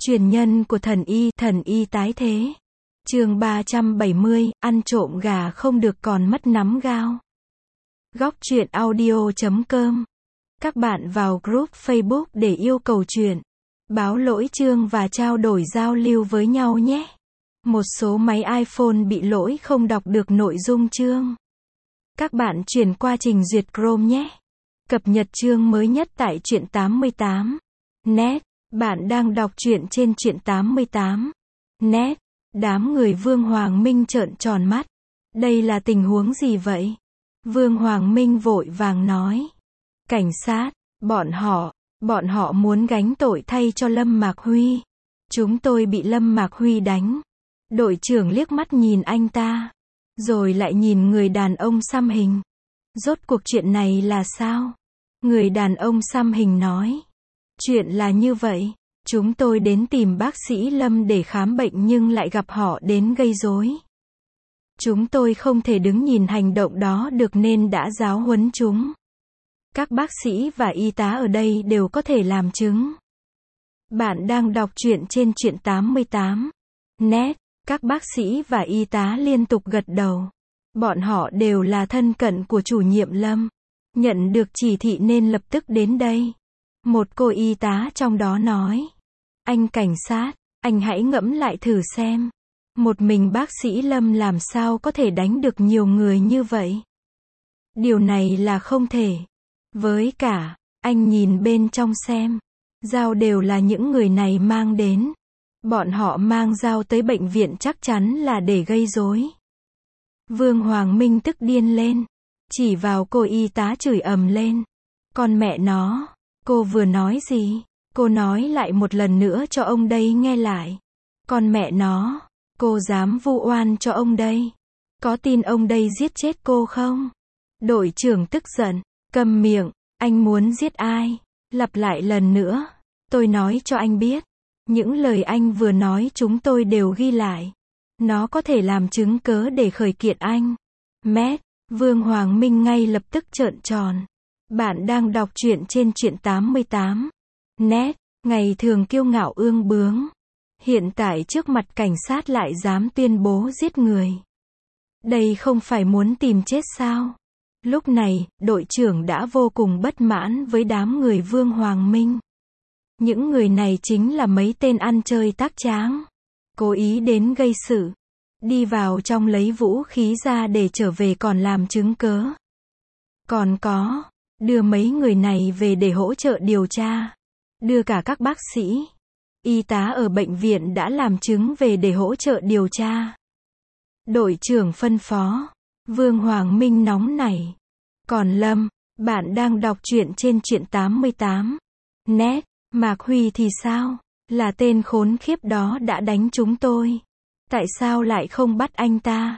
Truyền nhân của thần y tái thế. Chương 370, ăn trộm gà không được còn mất nắm gao. Góc truyện audio.com. Các bạn vào group Facebook để yêu cầu truyện, báo lỗi chương và trao đổi giao lưu với nhau nhé. Một số máy iPhone bị lỗi không đọc được nội dung chương. Các bạn chuyển qua trình duyệt Chrome nhé. Cập nhật chương mới nhất tại truyện 88. Net. Bạn đang đọc truyện trên truyện 88. Net. Đám người Vương Hoàng Minh trợn tròn mắt. Đây là tình huống gì vậy? Vương Hoàng Minh vội vàng nói. Cảnh sát, bọn họ muốn gánh tội thay cho Lâm Mạc Huy. Chúng tôi bị Lâm Mạc Huy đánh. Đội trưởng liếc mắt nhìn anh ta, rồi lại nhìn người đàn ông xăm hình. Rốt cuộc chuyện này là sao? Người đàn ông xăm hình nói. Chuyện là như vậy, chúng tôi đến tìm bác sĩ Lâm để khám bệnh nhưng lại gặp họ đến gây rối. Chúng tôi không thể đứng nhìn hành động đó được nên đã giáo huấn chúng. Các bác sĩ và y tá ở đây đều có thể làm chứng. Bạn đang đọc truyện trên truyện 88. Net. Các bác sĩ và y tá liên tục gật đầu. Bọn họ đều là thân cận của chủ nhiệm Lâm. Nhận được chỉ thị nên lập tức đến đây. Một cô y tá trong đó nói. Anh cảnh sát, anh hãy ngẫm lại thử xem. Một mình bác sĩ Lâm làm sao có thể đánh được nhiều người như vậy? Điều này là không thể. Với cả, anh nhìn bên trong xem. Dao đều là những người này mang đến. Bọn họ mang dao tới bệnh viện chắc chắn là để gây rối. Vương Hoàng Minh tức điên lên. Chỉ vào cô y tá chửi ầm lên. Con mẹ nó, cô vừa nói gì? Cô nói lại một lần nữa cho ông đây nghe lại. Con mẹ nó, cô dám vu oan cho ông đây. Có tin ông đây giết chết cô không? Đội trưởng tức giận. Câm miệng, anh muốn giết ai? Lặp lại lần nữa. Tôi nói cho anh biết. Những lời anh vừa nói chúng tôi đều ghi lại. Nó có thể làm chứng cớ để khởi kiện anh. Mét. Vương Hoàng Minh ngay lập tức trợn tròn. Bạn đang đọc truyện trên truyện 88. Net. Ngày thường kiêu ngạo ương bướng. Hiện tại trước mặt cảnh sát lại dám tuyên bố giết người. Đây không phải muốn tìm chết sao? Lúc này, đội trưởng đã vô cùng bất mãn với đám người Vương Hoàng Minh. Những người này chính là mấy tên ăn chơi tác tráng. Cố ý đến gây sự. Đi vào trong lấy vũ khí ra để trở về còn làm chứng cớ. Còn có, đưa mấy người này về để hỗ trợ điều tra. Đưa cả các bác sĩ, y tá ở bệnh viện đã làm chứng về để hỗ trợ điều tra. Đội trưởng phân phó. Vương Hoàng Minh nóng nảy. Còn Lâm, bạn đang đọc truyện trên truyện 88. Net. Mạc Huy thì sao? Là tên khốn khiếp đó đã đánh chúng tôi. Tại sao lại không bắt anh ta?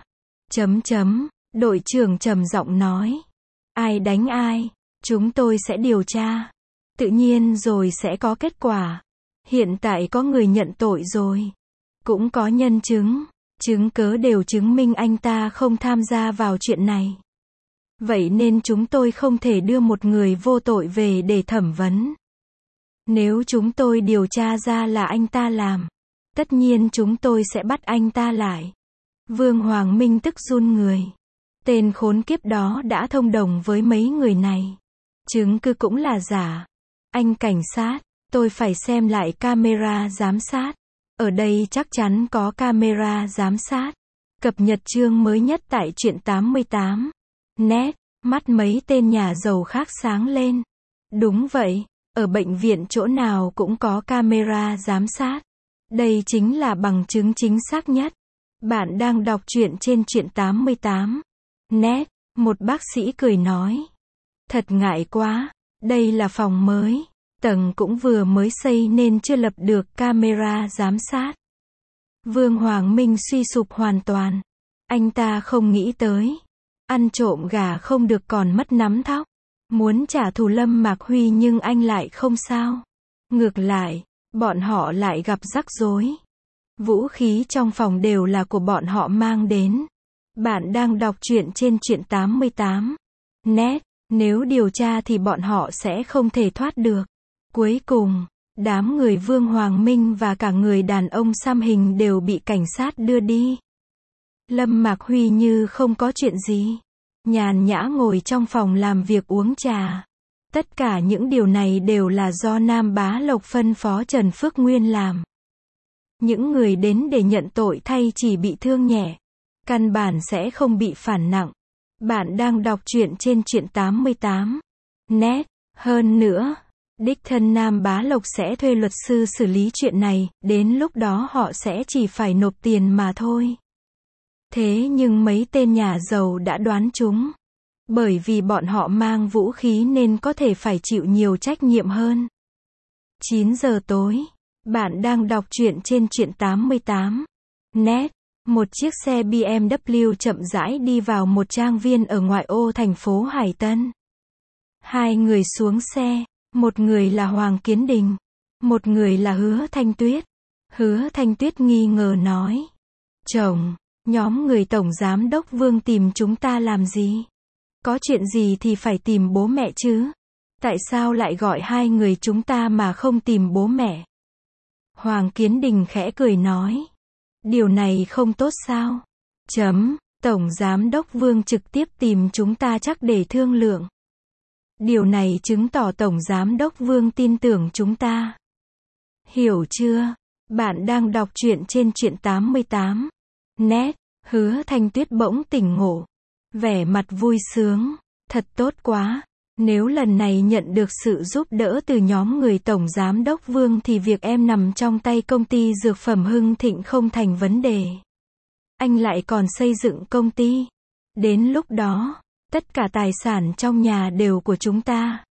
Đội trưởng trầm giọng nói. Ai đánh ai? Chúng tôi sẽ điều tra. Tự nhiên rồi sẽ có kết quả. Hiện tại có người nhận tội rồi. Cũng có nhân chứng. Chứng cớ đều chứng minh anh ta không tham gia vào chuyện này. Vậy nên chúng tôi không thể đưa một người vô tội về để thẩm vấn. Nếu chúng tôi điều tra ra là anh ta làm, tất nhiên chúng tôi sẽ bắt anh ta lại. Vương Hoàng Minh tức run người. Tên khốn kiếp đó đã thông đồng với mấy người này. Chứng cứ cũng là giả. Anh cảnh sát, tôi phải xem lại camera giám sát. Ở đây chắc chắn có camera giám sát. Cập nhật chương mới nhất tại truyện 88. Net. Mắt mấy tên nhà giàu khác sáng lên. Đúng vậy. Ở bệnh viện chỗ nào cũng có camera giám sát. Đây chính là bằng chứng chính xác nhất. Bạn đang đọc truyện trên truyện 88. Net. Một bác sĩ cười nói. Thật ngại quá. Đây là phòng mới. Tầng cũng vừa mới xây nên chưa lập được camera giám sát. Vương Hoàng Minh suy sụp hoàn toàn. Anh ta không nghĩ tới. Ăn trộm gà không được còn mất nắm thóc. Muốn trả thù Lâm Mạc Huy nhưng anh lại không sao. Ngược lại, bọn họ lại gặp rắc rối. Vũ khí trong phòng đều là của bọn họ mang đến. Bạn đang đọc truyện trên truyện 88. Net. Nếu điều tra thì bọn họ sẽ không thể thoát được. Cuối cùng, Đám người Vương Hoàng Minh và cả người đàn ông xăm hình đều bị cảnh sát đưa đi. Lâm Mạc Huy như không có chuyện gì. Nhàn nhã ngồi trong phòng làm việc uống trà. Tất cả những điều này đều là do Nam Bá Lộc phân phó Trần Phước Nguyên làm. Những người đến để nhận tội thay chỉ bị thương nhẹ. Căn bản sẽ không bị phản nặng. Bạn đang đọc truyện trên truyện 88. Net. Hơn nữa, đích thân Nam Bá Lộc sẽ thuê luật sư xử lý chuyện này, đến lúc đó họ sẽ chỉ phải nộp tiền mà thôi. Thế nhưng mấy tên nhà giàu đã đoán chúng. Bởi vì bọn họ mang vũ khí nên có thể phải chịu nhiều trách nhiệm hơn. 9 giờ tối. Bạn đang đọc truyện trên truyện 88. Net. Một chiếc xe BMW chậm rãi đi vào một trang viên ở ngoại ô thành phố Hải Tân. Hai người xuống xe. Một người là Hoàng Kiến Đình. Một người là Hứa Thanh Tuyết. Hứa Thanh Tuyết nghi ngờ nói. Chồng, nhóm người Tổng Giám đốc Vương tìm chúng ta làm gì? Có chuyện gì thì phải tìm bố mẹ chứ? Tại sao lại gọi hai người chúng ta mà không tìm bố mẹ? Hoàng Kiến Đình khẽ cười nói. Điều này không tốt sao? Tổng Giám đốc Vương trực tiếp tìm chúng ta chắc để thương lượng. Điều này chứng tỏ Tổng Giám đốc Vương tin tưởng chúng ta. Hiểu chưa? Bạn đang đọc truyện trên truyện 88. Net. Hứa Thanh Tuyết bỗng tỉnh ngộ. Vẻ mặt vui sướng. Thật tốt quá. Nếu lần này nhận được sự giúp đỡ từ nhóm người Tổng Giám đốc Vương thì việc em nằm trong tay công ty dược phẩm Hưng Thịnh không thành vấn đề. Anh lại còn xây dựng công ty. Đến lúc đó, tất cả tài sản trong nhà đều của chúng ta.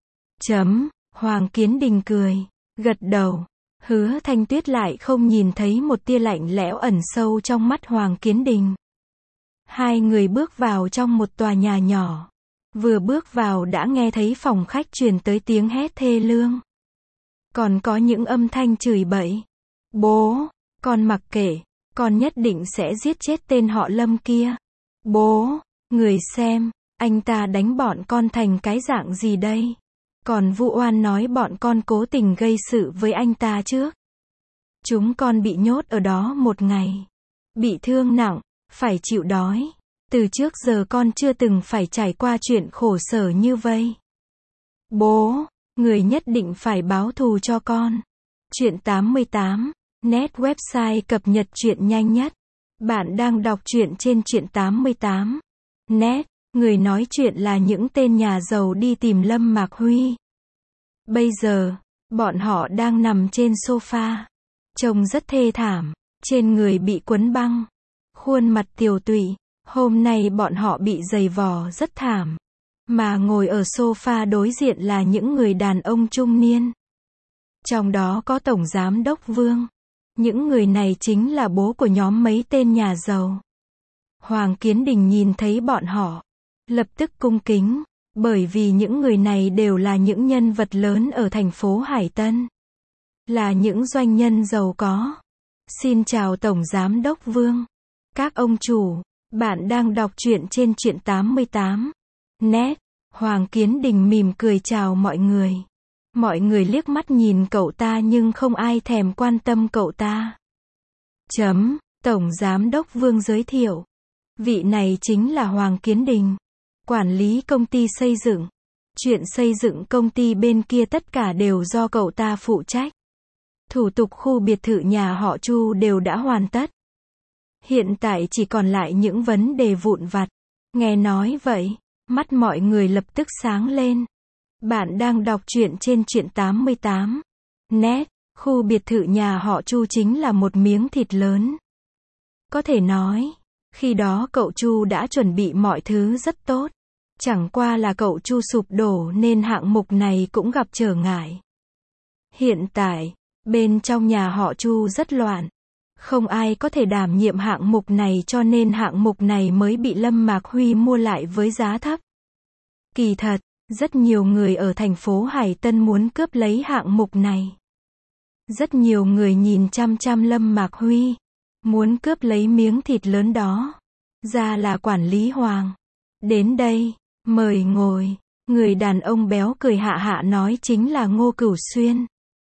Hoàng Kiến Đình cười. Gật đầu. Hứa Thanh Tuyết lại không nhìn thấy một tia lạnh lẽo ẩn sâu trong mắt Hoàng Kiến Đình. Hai người bước vào trong một tòa nhà nhỏ. Vừa bước vào đã nghe thấy phòng khách truyền tới tiếng hét thê lương. Còn có những âm thanh chửi bậy. Bố, con mặc kệ, con nhất định sẽ giết chết tên họ Lâm kia. Bố, người xem, anh ta đánh bọn con thành cái dạng gì đây? Còn vu oan nói bọn con cố tình gây sự với anh ta trước. Chúng con bị nhốt ở đó một ngày. Bị thương nặng, phải chịu đói. Từ trước giờ con chưa từng phải trải qua chuyện khổ sở như vây. Bố, người nhất định phải báo thù cho con. Truyện 88. Net website cập nhật truyện nhanh nhất. Bạn đang đọc truyện trên truyện 88. Net. Người nói chuyện là những tên nhà giàu đi tìm Lâm Mạc Huy. Bây giờ, bọn họ đang nằm trên sofa. Trông rất thê thảm. Trên người bị quấn băng. Khuôn mặt tiều tụy. Hôm nay bọn họ bị giày vò rất thảm. Mà ngồi ở sofa đối diện là những người đàn ông trung niên. Trong đó có Tổng Giám đốc Vương. Những người này chính là bố của nhóm mấy tên nhà giàu. Hoàng Kiến Đình nhìn thấy bọn họ. Lập tức cung kính. Bởi vì những người này đều là những nhân vật lớn ở thành phố Hải Tân. Là những doanh nhân giàu có. Xin chào Tổng Giám đốc Vương. Các ông chủ. Bạn đang đọc truyện trên truyện 88. Net. Hoàng Kiến Đình mỉm cười chào mọi người. Mọi người liếc mắt nhìn cậu ta nhưng không ai thèm quan tâm cậu ta. Tổng Giám đốc Vương giới thiệu. Vị này chính là Hoàng Kiến Đình. Quản lý công ty xây dựng. Chuyện xây dựng công ty bên kia tất cả đều do cậu ta phụ trách. Thủ tục khu biệt thự nhà họ Chu đều đã hoàn tất. Hiện tại chỉ còn lại những vấn đề vụn vặt. Nghe nói vậy, mắt mọi người lập tức sáng lên. Bạn đang đọc truyện trên truyện 88. Net. Khu biệt thự nhà họ Chu chính là một miếng thịt lớn. Có thể nói, khi đó cậu Chu đã chuẩn bị mọi thứ rất tốt. Chẳng qua là cậu Chu sụp đổ nên hạng mục này cũng gặp trở ngại. Hiện tại, bên trong nhà họ Chu rất loạn. Không ai có thể đảm nhiệm hạng mục này cho nên hạng mục này mới bị Lâm Mạc Huy mua lại với giá thấp. Kỳ thật, rất nhiều người ở thành phố Hải Tân muốn cướp lấy hạng mục này. Rất nhiều người nhìn chăm chăm Lâm Mạc Huy. Muốn cướp lấy miếng thịt lớn đó. Ra là quản lý Hoàng. Đến đây, mời ngồi. Người đàn ông béo cười hạ hạ nói chính là Ngô Cửu Xuyên.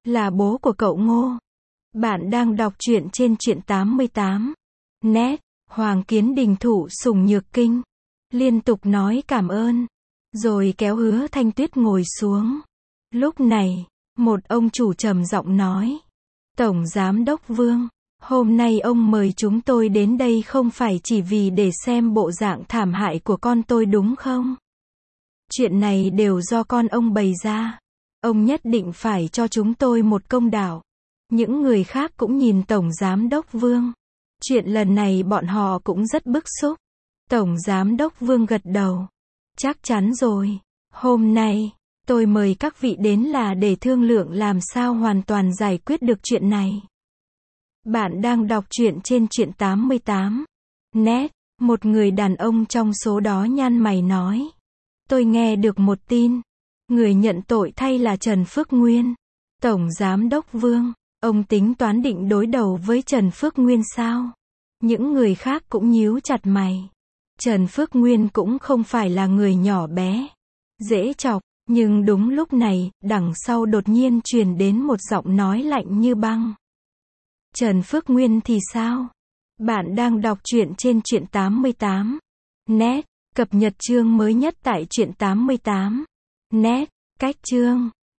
là bố của cậu Ngô. Bạn đang đọc truyện trên truyện 88. Net, Hoàng Kiến Đình thụ sủng nhược kinh. Liên tục nói cảm ơn. Rồi kéo Hứa Thanh Tuyết ngồi xuống. Lúc này, một ông chủ trầm giọng nói. Tổng Giám đốc Vương, hôm nay ông mời chúng tôi đến đây không phải chỉ vì để xem bộ dạng thảm hại của con tôi đúng không? Chuyện này đều do con ông bày ra. Ông nhất định phải cho chúng tôi một công đạo. Những người khác cũng nhìn Tổng Giám đốc Vương. Chuyện lần này bọn họ cũng rất bức xúc. Tổng Giám đốc Vương gật đầu. Chắc chắn rồi. Hôm nay, tôi mời các vị đến là để thương lượng làm sao hoàn toàn giải quyết được chuyện này. Bạn đang đọc truyện trên truyện 88. Net, một người đàn ông trong số đó nhăn mày nói. Tôi nghe được một tin. Người nhận tội thay là Trần Phước Nguyên. Tổng Giám đốc Vương, ông tính toán định đối đầu với Trần Phước Nguyên sao? Những người khác cũng nhíu chặt mày. Trần Phước Nguyên cũng không phải là người nhỏ bé, dễ chọc, nhưng đúng lúc này, đằng sau đột nhiên truyền đến một giọng nói lạnh như băng. Trần Phước Nguyên thì sao? Bạn đang đọc truyện trên truyện 88. Net, cập nhật chương mới nhất tại truyện 88. Net, cách chương